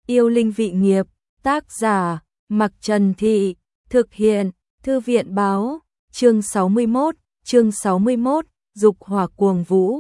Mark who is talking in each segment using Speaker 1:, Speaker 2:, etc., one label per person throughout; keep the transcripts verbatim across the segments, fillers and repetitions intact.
Speaker 1: Yêu linh vị nghiệp, tác giả, Mặc Trần Thị, thực hiện, Thư viện báo, chương sáu mươi mốt, chương sáu mươi mốt, dục hỏa cuồng vũ.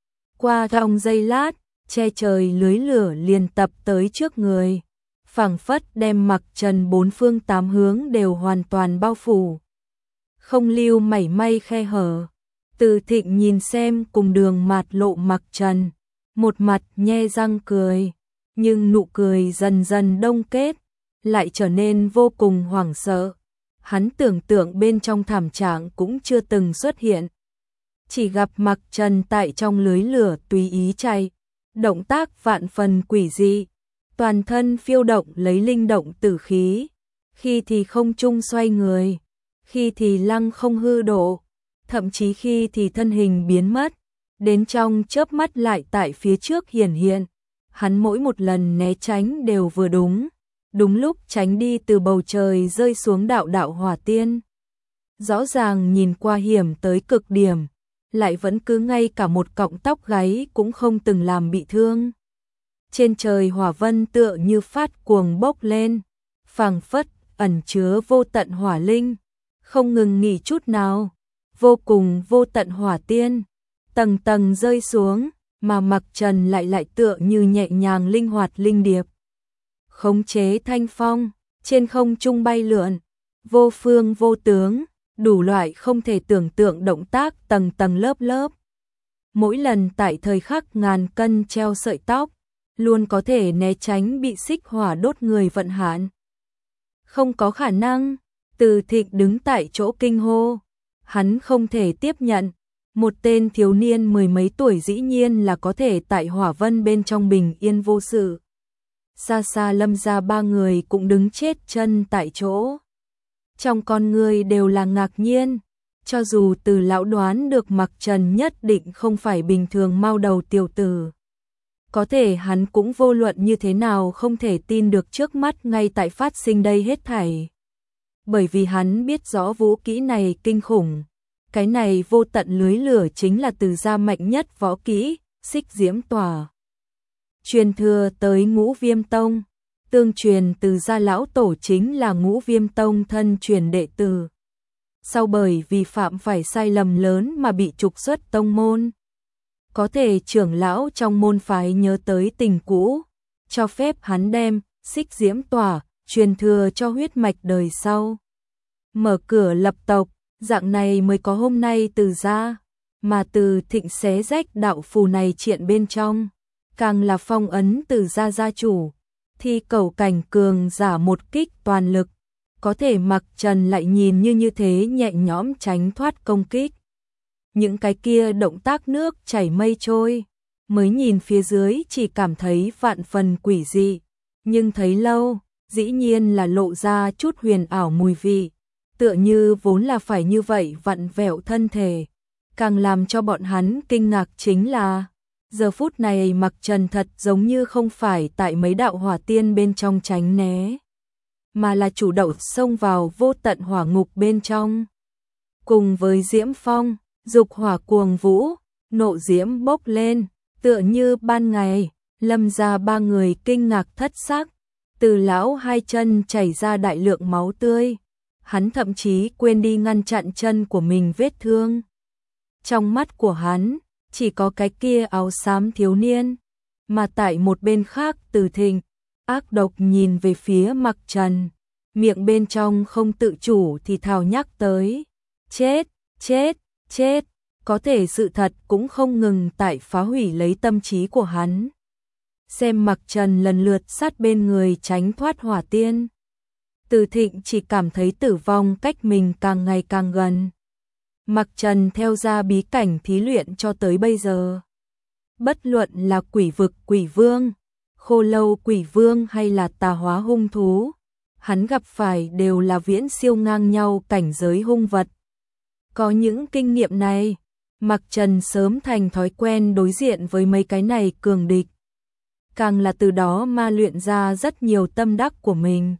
Speaker 1: Qua trong giây lát, che trời lưới lửa liền tập tới trước người, phảng phất đem Mặc Trần bốn phương tám hướng đều hoàn toàn bao phủ, không lưu mảy may khe hở. Từ Thịnh nhìn xem cùng đường mạt lộ Mặc Trần, một mặt nhe răng cười, nhưng nụ cười dần dần đông kết, lại trở nên vô cùng hoảng sợ. Hắn tưởng tượng bên trong thảm trạng cũng chưa từng xuất hiện. Chỉ gặp Mặc Trần tại trong lưới lửa tùy ý chạy, động tác vạn phần quỷ dị, toàn thân phiêu động lấy linh động tử khí, khi thì không trung xoay người, khi thì lăng không hư độ, thậm chí khi thì thân hình biến mất, đến trong chớp mắt lại tại phía trước hiển hiện. Hắn mỗi một lần né tránh đều vừa đúng, đúng lúc tránh đi từ bầu trời rơi xuống đạo đạo hỏa tiên. Rõ ràng nhìn qua hiểm tới cực điểm, lại vẫn cứ ngay cả một cọng tóc gáy cũng không từng làm bị thương. Trên trời hỏa vân tựa như phát cuồng bốc lên, phảng phất ẩn chứa vô tận hỏa linh, không ngừng nghỉ chút nào, vô cùng vô tận hỏa tiên, tầng tầng rơi xuống, mà Mặc Trần lại lại tựa như nhẹ nhàng linh hoạt linh điệp. Khống chế thanh phong, trên không trung bay lượn, vô phương vô tướng, đủ loại không thể tưởng tượng động tác tầng tầng lớp lớp. Mỗi lần tại thời khắc ngàn cân treo sợi tóc, luôn có thể né tránh bị xích hỏa đốt người vận hạn. Không có khả năng, Từ Thịnh đứng tại chỗ kinh hô, hắn không thể tiếp nhận. Một tên thiếu niên mười mấy tuổi dĩ nhiên là có thể tại hỏa vân bên trong bình yên vô sự. Xa xa Lâm gia ba người cũng đứng chết chân tại chỗ. Trong con người đều là ngạc nhiên, cho dù Từ lão đoán được Mặc Trần nhất định không phải bình thường mau đầu tiểu tử. Có thể hắn cũng vô luận như thế nào không thể tin được trước mắt ngay tại phát sinh đây hết thảy. Bởi vì hắn biết rõ vũ kỹ này kinh khủng. Cái này vô tận lưới lửa chính là Từ gia mạnh nhất võ kỹ, xích diễm tỏa. Truyền thừa tới Ngũ Viêm Tông, tương truyền Từ gia lão tổ chính là Ngũ Viêm Tông thân truyền đệ tử. Sau bởi vì phạm phải sai lầm lớn mà bị trục xuất tông môn. Có thể trưởng lão trong môn phái nhớ tới tình cũ, cho phép hắn đem xích diễm tỏa truyền thừa cho huyết mạch đời sau. Mở cửa lập tộc, dạng này mới có hôm nay Từ gia, mà Từ Thịnh xé rách đạo phù này triện bên trong, càng là phong ấn Từ gia gia chủ, thi cầu cảnh cường giả một kích toàn lực, có thể Mặc Trần lại nhìn như như thế nhẹ nhõm tránh thoát công kích. Những cái kia động tác nước chảy mây trôi, mới nhìn phía dưới chỉ cảm thấy vạn phần quỷ dị, nhưng thấy lâu, dĩ nhiên là lộ ra chút huyền ảo mùi vị. Tựa như vốn là phải như vậy vặn vẹo thân thể. Càng làm cho bọn hắn kinh ngạc chính là, giờ phút này Mặc Trần thật giống như không phải tại mấy đạo hỏa tiên bên trong tránh né, mà là chủ động xông vào vô tận hỏa ngục bên trong. Cùng với diễm phong, dục hỏa cuồng vũ, nộ diễm bốc lên, tựa như ban ngày, Lâm gia ba người kinh ngạc thất sắc. Từ lão hai chân chảy ra đại lượng máu tươi. Hắn thậm chí quên đi ngăn chặn chân của mình vết thương. Trong mắt của hắn, chỉ có cái kia áo xám thiếu niên, mà tại một bên khác Từ Thịnh, ác độc nhìn về phía Mặc Trần, miệng bên trong không tự chủ thì thào nhắc tới, chết, chết, chết, có thể sự thật cũng không ngừng tại phá hủy lấy tâm trí của hắn. Xem Mặc Trần lần lượt sát bên người tránh thoát hỏa tiên. Từ Thịnh chỉ cảm thấy tử vong cách mình càng ngày càng gần. Mặc Trần theo ra bí cảnh thí luyện cho tới bây giờ. Bất luận là quỷ vực quỷ vương, khô lâu quỷ vương hay là tà hóa hung thú, hắn gặp phải đều là viễn siêu ngang nhau cảnh giới hung vật. Có những kinh nghiệm này, Mặc Trần sớm thành thói quen đối diện với mấy cái này cường địch. Càng là từ đó ma luyện ra rất nhiều tâm đắc của mình.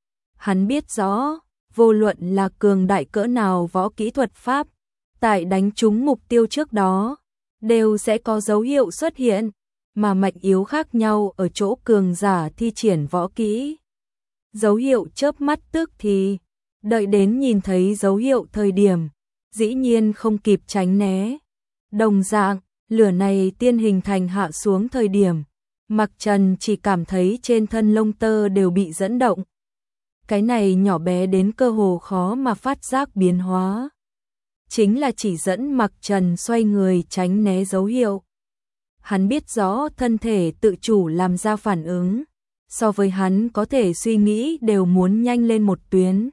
Speaker 1: Hắn biết rõ, vô luận là cường đại cỡ nào võ kỹ thuật pháp, tại đánh trúng mục tiêu trước đó, đều sẽ có dấu hiệu xuất hiện, mà mạnh yếu khác nhau ở chỗ cường giả thi triển võ kỹ. Dấu hiệu chớp mắt tức thì, đợi đến nhìn thấy dấu hiệu thời điểm, dĩ nhiên không kịp tránh né. Đồng dạng, lửa này tiên hình thành hạ xuống thời điểm, Mặc Trần chỉ cảm thấy trên thân lông tơ đều bị dẫn động. Cái này nhỏ bé đến cơ hồ khó mà phát giác biến hóa. Chính là chỉ dẫn Mặc Trần xoay người tránh né dấu hiệu. Hắn biết rõ thân thể tự chủ làm ra phản ứng, so với hắn có thể suy nghĩ đều muốn nhanh lên một tuyến.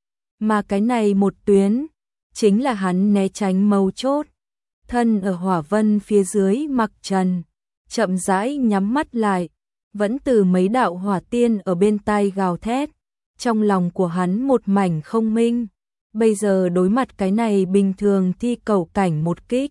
Speaker 1: Mà cái này một tuyến, chính là hắn né tránh mấu chốt. Thân ở hỏa vân phía dưới Mặc Trần, chậm rãi nhắm mắt lại, vẫn từ mấy đạo hỏa tiên ở bên tai gào thét. Trong lòng của hắn một mảnh không minh, bây giờ đối mặt cái này bình thường thi cầu cảnh một kích.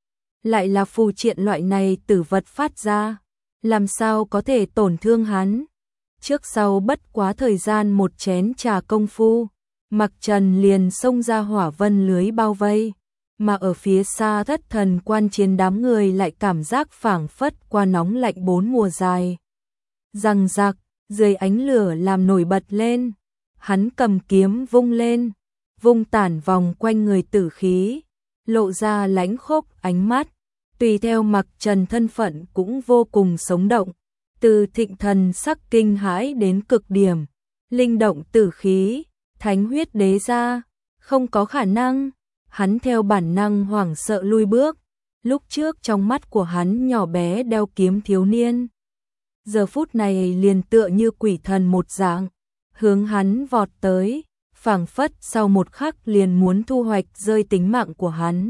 Speaker 1: Lại là phù triện loại này tử vật phát ra, làm sao có thể tổn thương hắn. Trước sau bất quá thời gian một chén trà công phu, Mặc Trần liền xông ra hỏa vân lưới bao vây, mà ở phía xa Thất Thần quan chiến đám người lại cảm giác phảng phất qua nóng lạnh bốn mùa dài. Răng rạc, dưới ánh lửa làm nổi bật lên, hắn cầm kiếm vung lên, vung tản vòng quanh người tử khí, lộ ra lãnh khốc ánh mắt, tùy theo Mặc Trần thân phận cũng vô cùng sống động, từ thịnh thần sắc kinh hãi đến cực điểm, linh động tử khí, thánh huyết đế ra, không có khả năng, hắn theo bản năng hoảng sợ lui bước, lúc trước trong mắt của hắn nhỏ bé đeo kiếm thiếu niên. Giờ phút này liền tựa như quỷ thần một dạng, hướng hắn vọt tới, phảng phất sau một khắc liền muốn thu hoạch rơi tính mạng của hắn.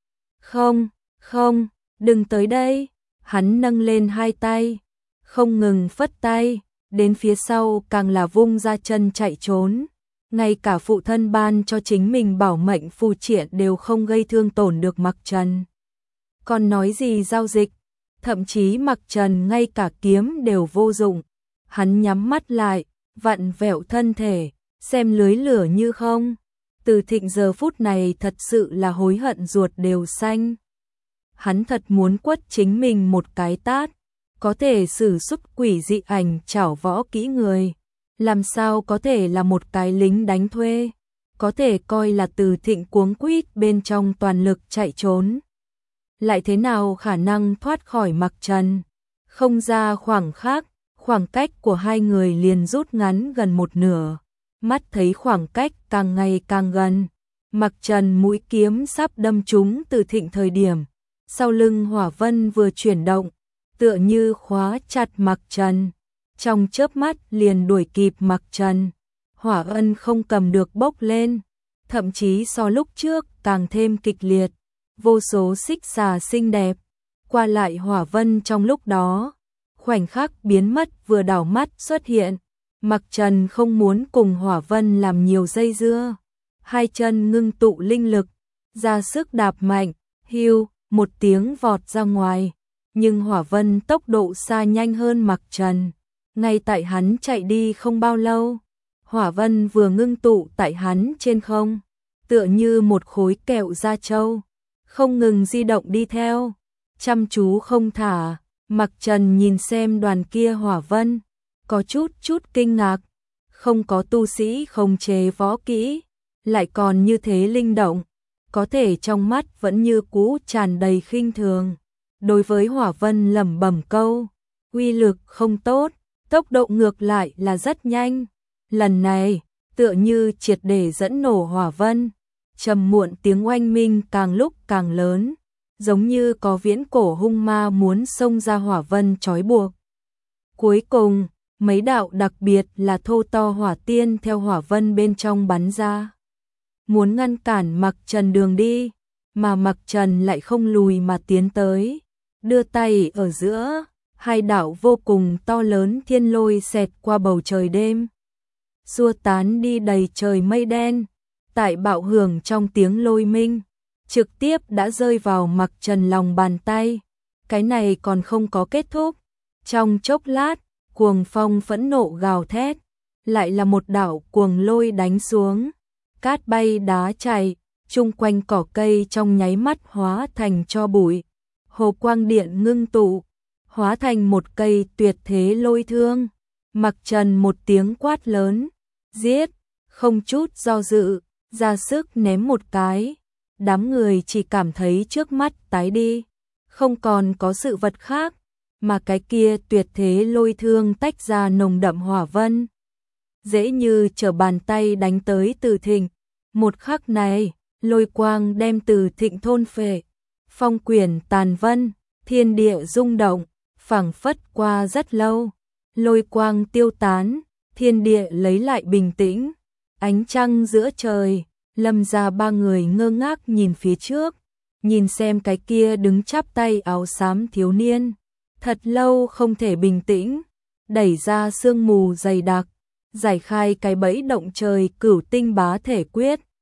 Speaker 1: Không, không, đừng tới đây, hắn nâng lên hai tay, không ngừng phất tay, đến phía sau càng là vung ra chân chạy trốn. Ngay cả phụ thân ban cho chính mình bảo mệnh phù triện đều không gây thương tổn được Mặc Trần. Còn nói gì giao dịch, thậm chí Mặc Trần ngay cả kiếm đều vô dụng. Hắn nhắm mắt lại, vặn vẹo thân thể, xem lưới lửa như không. Từ Thịnh giờ phút này thật sự là hối hận ruột đều xanh. Hắn thật muốn quất chính mình một cái tát, có thể sử xuất quỷ dị ảnh chảo võ kỹ người. Làm sao có thể là một cái lính đánh thuê, có thể coi là Từ Thịnh cuống quýt bên trong toàn lực chạy trốn. Lại thế nào khả năng thoát khỏi Mặc Trần, không ra khoảng khắc, khoảng cách của hai người liền rút ngắn gần một nửa, mắt thấy khoảng cách càng ngày càng gần. Mặc Trần mũi kiếm sắp đâm trúng Từ Thịnh thời điểm, sau lưng hỏa vân vừa chuyển động, tựa như khóa chặt Mặc Trần. Trong chớp mắt liền đuổi kịp Mặc Trần, hỏa ân không cầm được bốc lên, thậm chí so lúc trước càng thêm kịch liệt, vô số xích xà xinh đẹp, qua lại hỏa vân trong lúc đó, khoảnh khắc biến mất vừa đảo mắt xuất hiện, Mặc Trần không muốn cùng hỏa vân làm nhiều dây dưa, hai chân ngưng tụ linh lực, ra sức đạp mạnh, hưu, một tiếng vọt ra ngoài, nhưng hỏa vân tốc độ xa nhanh hơn Mặc Trần. Ngay tại hắn chạy đi không bao lâu, hỏa vân vừa ngưng tụ tại hắn trên không, tựa như một khối kẹo da trâu, không ngừng di động đi theo, chăm chú không thả. Mặc Trần nhìn xem đoàn kia hỏa vân, có chút chút kinh ngạc, không có tu sĩ khống chế võ kỹ, lại còn như thế linh động, có thể trong mắt vẫn như cũ tràn đầy khinh thường. Đối với hỏa vân lẩm bẩm câu, uy lực không tốt. Tốc độ ngược lại là rất nhanh, lần này tựa như triệt để dẫn nổ hỏa vân, trầm muộn tiếng oanh minh càng lúc càng lớn, giống như có viễn cổ hung ma muốn xông ra hỏa vân trói buộc. Cuối cùng, mấy đạo đặc biệt là thô to hỏa tiên theo hỏa vân bên trong bắn ra, muốn ngăn cản Mặc Trần đường đi, mà Mặc Trần lại không lùi mà tiến tới, đưa tay ở giữa. Hai đạo vô cùng to lớn thiên lôi xẹt qua bầu trời đêm, xua tán đi đầy trời mây đen, tại bạo hưởng trong tiếng lôi minh, trực tiếp đã rơi vào Mặc Trần lòng bàn tay. Cái này còn không có kết thúc, trong chốc lát, cuồng phong phẫn nộ gào thét, lại là một đạo cuồng lôi đánh xuống, cát bay đá chảy, chung quanh cỏ cây trong nháy mắt hóa thành tro bụi, hồ quang điện ngưng tụ. hóa thành một cây tuyệt thế lôi thương. Mặc Trần một tiếng quát lớn, giết, không chút do dự, ra sức ném một cái. Đám người chỉ cảm thấy trước mắt tái đi, không còn có sự vật khác, mà cái kia tuyệt thế lôi thương tách ra nồng đậm hỏa vân. Dễ như trở bàn tay đánh tới Từ Thịnh. Một khắc này, lôi quang đem Từ Thịnh thôn phệ, phong quyển tàn vân, thiên địa rung động, phảng phất qua rất lâu. Lôi quang tiêu tán, thiên địa lấy lại bình tĩnh, ánh trăng giữa trời, Lâm gia ba người ngơ ngác nhìn phía trước, nhìn xem cái kia đứng chắp tay áo xám thiếu niên, thật lâu không thể bình tĩnh, đẩy ra sương mù dày đặc, giải khai cái bẫy động trời cửu tinh bá thể quyết.